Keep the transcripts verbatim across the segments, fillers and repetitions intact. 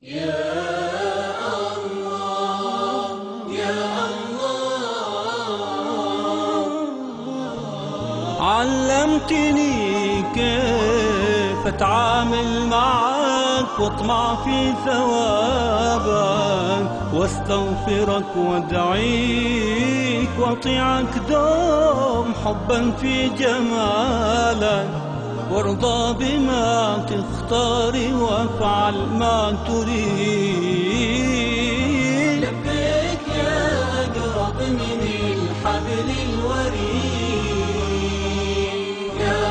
يا الله يا الله، علمتني كيف اتعامل معك واطمع في ثوابك، واستغفرك وادعيك واطيعك دوم حبا في جمالك، وارضى بما تختاري وافعل ما تريد. لبيك يا أقرب من الحبل الوريد يا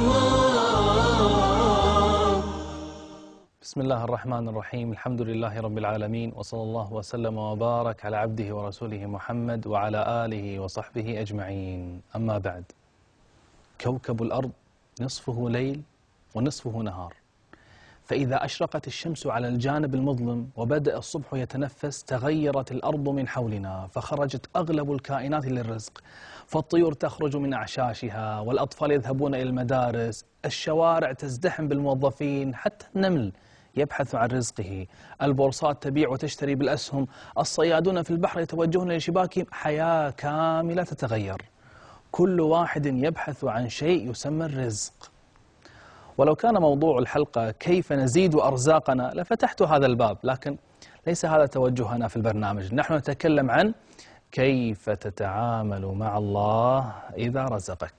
الله. بسم الله الرحمن الرحيم، الحمد لله رب العالمين، وصلى الله وسلم وبارك على عبده ورسوله محمد وعلى آله وصحبه أجمعين. أما بعد، كوكب الأرض نصفه ليل ونصفه نهار، فإذا أشرقت الشمس على الجانب المظلم وبدأ الصبح يتنفس تغيرت الأرض من حولنا، فخرجت أغلب الكائنات للرزق، فالطيور تخرج من أعشاشها، والأطفال يذهبون إلى المدارس، الشوارع تزدحم بالموظفين، حتى النمل يبحث عن رزقه، البورصات تبيع وتشتري بالأسهم، الصيادون في البحر يتوجهون لشباكهم، حياة كاملة تتغير، كل واحد يبحث عن شيء يسمى الرزق. ولو كان موضوع الحلقة كيف نزيد أرزاقنا لفتحت هذا الباب، لكن ليس هذا توجهنا في البرنامج. نحن نتكلم عن كيف تتعامل مع الله إذا رزقك.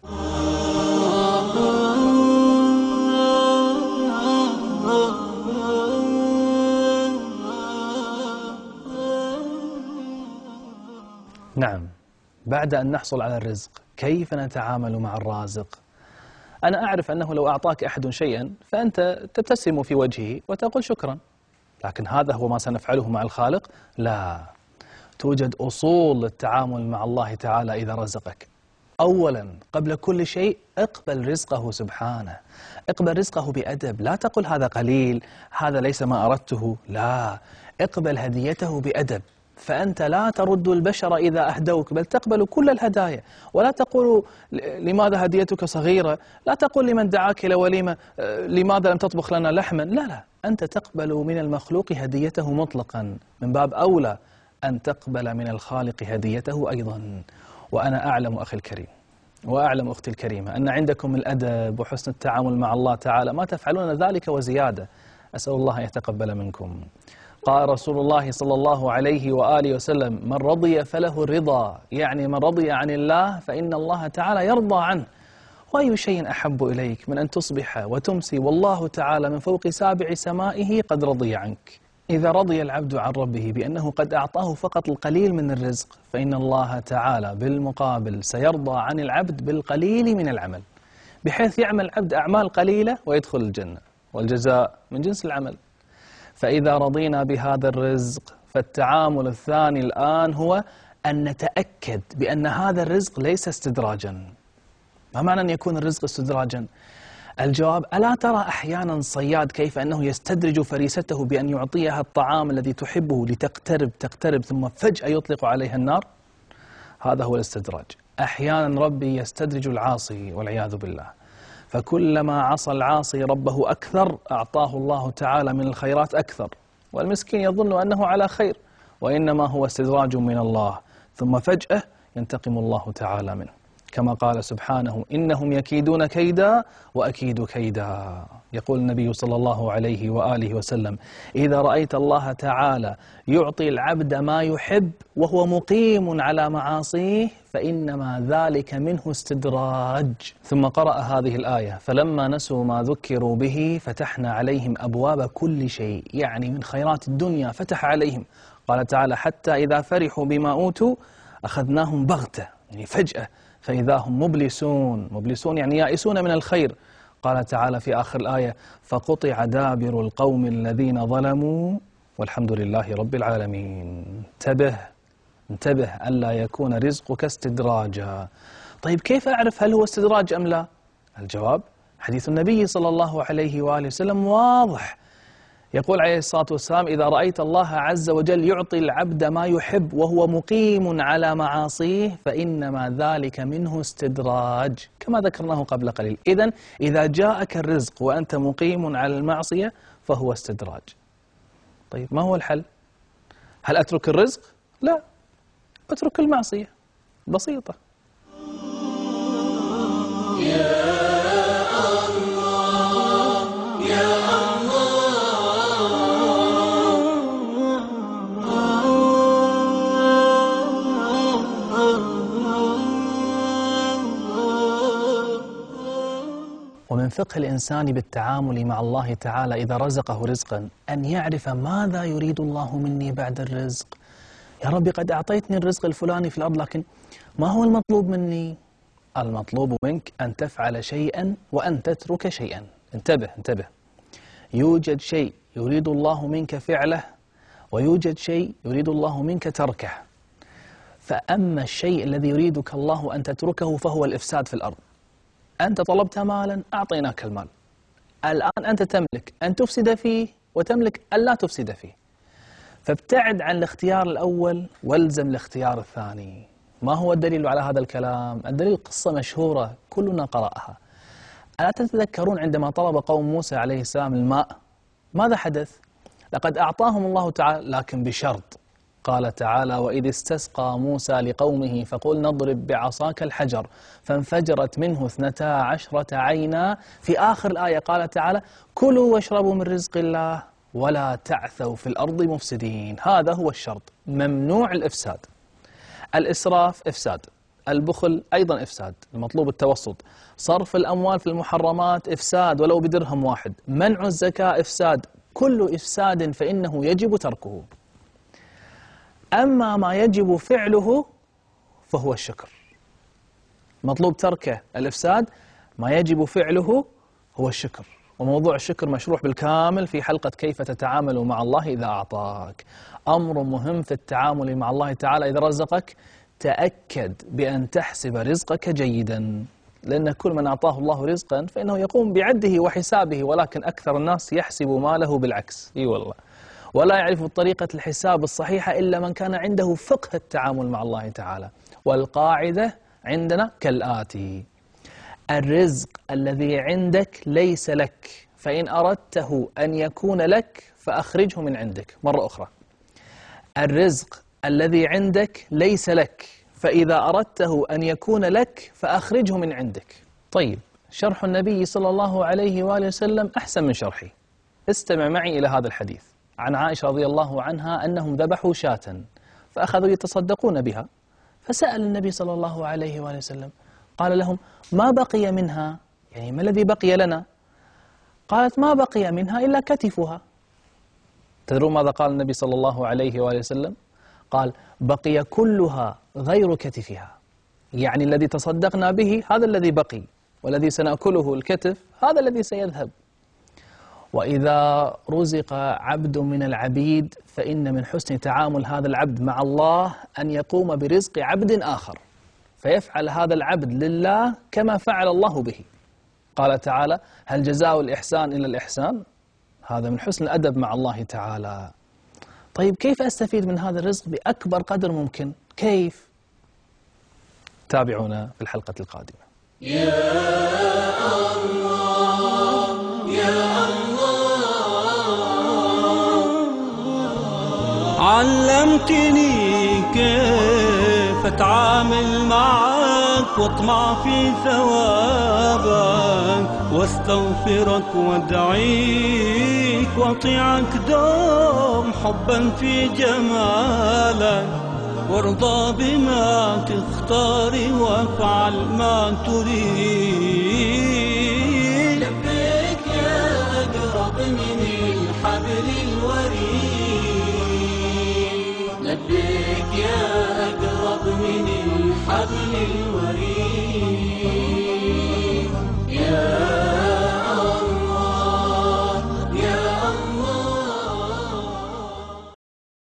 نعم، بعد أن نحصل على الرزق كيف نتعامل مع الرازق؟ أنا أعرف أنه لو أعطاك أحد شيئا فأنت تبتسم في وجهه وتقول شكرا، لكن هذا هو ما سنفعله مع الخالق؟ لا، توجد أصول للتعامل مع الله تعالى إذا رزقك. أولا قبل كل شيء اقبل رزقه سبحانه، اقبل رزقه بأدب، لا تقل هذا قليل، هذا ليس ما أردته، لا، اقبل هديته بأدب، فأنت لا ترد البشر إذا أهدوك، بل تقبل كل الهدايا، ولا تقول لماذا هديتك صغيرة، لا تقول لمن دعاك إلى وليمة لماذا لم تطبخ لنا لحما، لا لا، أنت تقبل من المخلوق هديته مطلقا، من باب أولى أن تقبل من الخالق هديته أيضا. وأنا أعلم أخي الكريم وأعلم أختي الكريمة أن عندكم الأدب وحسن التعامل مع الله تعالى ما تفعلون ذلك وزيادة، أسأل الله أن يتقبل منكم. قال رسول الله صلى الله عليه وآله وسلم: من رضي فله الرضا، يعني من رضي عن الله فإن الله تعالى يرضى عنه. وأي شيء أحب إليك من أن تصبح وتمسي والله تعالى من فوق سابع سمائه قد رضي عنك؟ إذا رضي العبد عن ربه بأنه قد أعطاه فقط القليل من الرزق، فإن الله تعالى بالمقابل سيرضى عن العبد بالقليل من العمل، بحيث يعمل العبد أعمال قليلة ويدخل الجنة، والجزاء من جنس العمل. فإذا رضينا بهذا الرزق فالتعامل الثاني الآن هو أن نتأكد بأن هذا الرزق ليس استدراجا. ما معنى أن يكون الرزق استدراجا؟ الجواب: ألا ترى أحيانا صياد كيف أنه يستدرج فريسته بأن يعطيها الطعام الذي تحبه لتقترب تقترب ثم فجأة يطلق عليها النار؟ هذا هو الاستدراج. أحيانا ربي يستدرج العاصي والعياذ بالله، فكلما عصى العاصي ربه أكثر أعطاه الله تعالى من الخيرات أكثر، والمسكين يظن أنه على خير، وإنما هو استدراج من الله، ثم فجأة ينتقم الله تعالى منه، كما قال سبحانه: إنهم يكيدون كيدا وأكيد كيدا. يقول النبي صلى الله عليه وآله وسلم: إذا رأيت الله تعالى يعطي العبد ما يحب وهو مقيم على معاصيه فإنما ذلك منه استدراج. ثم قرأ هذه الآية: فلما نسوا ما ذكروا به فتحنا عليهم أبواب كل شيء، يعني من خيرات الدنيا فتح عليهم. قال تعالى: حتى إذا فرحوا بما أوتوا أخذناهم بغتة، يعني فجأة، فإذا هم مبلسون، مبلسون يعني يائسون من الخير. قال تعالى في آخر الآية: فقطع دابر القوم الذين ظلموا والحمد لله رب العالمين. انتبه انتبه ألا يكون رزقك استدراجا. طيب كيف أعرف هل هو استدراج أم لا؟ الجواب: حديث النبي صلى الله عليه وآله وسلم واضح، يقول عليه الصلاة والسلام: إذا رأيت الله عز وجل يعطي العبد ما يحب وهو مقيم على معاصيه فإنما ذلك منه استدراج، كما ذكرناه قبل قليل. إذن إذا جاءك الرزق وأنت مقيم على المعصية فهو استدراج. طيب ما هو الحل؟ هل أترك الرزق؟ لا، أترك المعصية، بسيطة. ومن فقه الإنسان بالتعامل مع الله تعالى إذا رزقه رزقا أن يعرف ماذا يريد الله مني بعد الرزق. يا ربي قد أعطيتني الرزق الفلاني في الأرض، لكن ما هو المطلوب مني؟ المطلوب منك أن تفعل شيئا وأن تترك شيئا. انتبه انتبه، يوجد شيء يريد الله منك فعله، ويوجد شيء يريد الله منك تركه. فأما الشيء الذي يريدك الله أن تتركه فهو الإفساد في الأرض. أنت طلبت مالا، أعطيناك المال، الآن أنت تملك أن تفسد فيه وتملك أن لا تفسد فيه، فابتعد عن الاختيار الأول والزم الاختيار الثاني. ما هو الدليل على هذا الكلام؟ الدليل قصة مشهورة كلنا قرأها. ألا تتذكرون عندما طلب قوم موسى عليه السلام الماء ماذا حدث؟ لقد أعطاهم الله تعالى لكن بشرط. قال تعالى: وإذ استسقى موسى لقومه فقل نضرب بعصاك الحجر فانفجرت منه اثنتا عشرة عينا. في آخر الآية قال تعالى: كلوا واشربوا من رزق الله ولا تعثوا في الأرض مفسدين. هذا هو الشرط، ممنوع الإفساد. الإسراف إفساد، البخل أيضا إفساد، المطلوب التوسط. صرف الأموال في المحرمات إفساد ولو بدرهم واحد. منع الزكاة إفساد. كل إفساد فإنه يجب تركه. أما ما يجب فعله فهو الشكر. مطلوب تركه الإفساد، ما يجب فعله هو الشكر. وموضوع الشكر مشروح بالكامل في حلقة كيف تتعامل مع الله إذا أعطاك. أمر مهم في التعامل مع الله تعالى إذا رزقك، تأكد بأن تحسب رزقك جيدا، لأن كل من أعطاه الله رزقا فإنه يقوم بعده وحسابه، ولكن أكثر الناس يحسب ماله بالعكس. إي والله، ولا يعرف طريقة الحساب الصحيحة إلا من كان عنده فقه التعامل مع الله تعالى. والقاعدة عندنا كالآتي: الرزق الذي عندك ليس لك، فإن أردته أن يكون لك فأخرجه من عندك. مرة أخرى، الرزق الذي عندك ليس لك، فإذا أردته أن يكون لك فأخرجه من عندك. طيب، شرح النبي صلى الله عليه وآله وسلم أحسن من شرحي. استمع معي إلى هذا الحديث عن عائشة رضي الله عنها أنهم ذبحوا شاة فأخذوا يتصدقون بها، فسأل النبي صلى الله عليه وآله وسلم، قال لهم: ما بقي منها؟ يعني ما الذي بقي لنا؟ قالت: ما بقي منها إلا كتفها. تدرون ماذا قال النبي صلى الله عليه وآله وسلم؟ قال: بقي كلها غير كتفها، يعني الذي تصدقنا به هذا الذي بقي، والذي سنأكله الكتف هذا الذي سيذهب. وإذا رزق عبد من العبيد فإن من حسن تعامل هذا العبد مع الله أن يقوم برزق عبد آخر، فيفعل هذا العبد لله كما فعل الله به. قال تعالى: هل جزاء الإحسان إلا الإحسان؟ هذا من حسن الأدب مع الله تعالى. طيب، كيف أستفيد من هذا الرزق بأكبر قدر ممكن؟ كيف؟ تابعونا في الحلقة القادمة. يا الله يا علمتني كيف أتعامل معك واطمع في ثوابك، واستغفرك وادعيك واطيعك دوم حبا في جمالك، وارضى بما تختار وافعل ما تريد. لبيك يا أقرب من الحبل الوريد، لبيك يا أقرب من الحبل الوريد.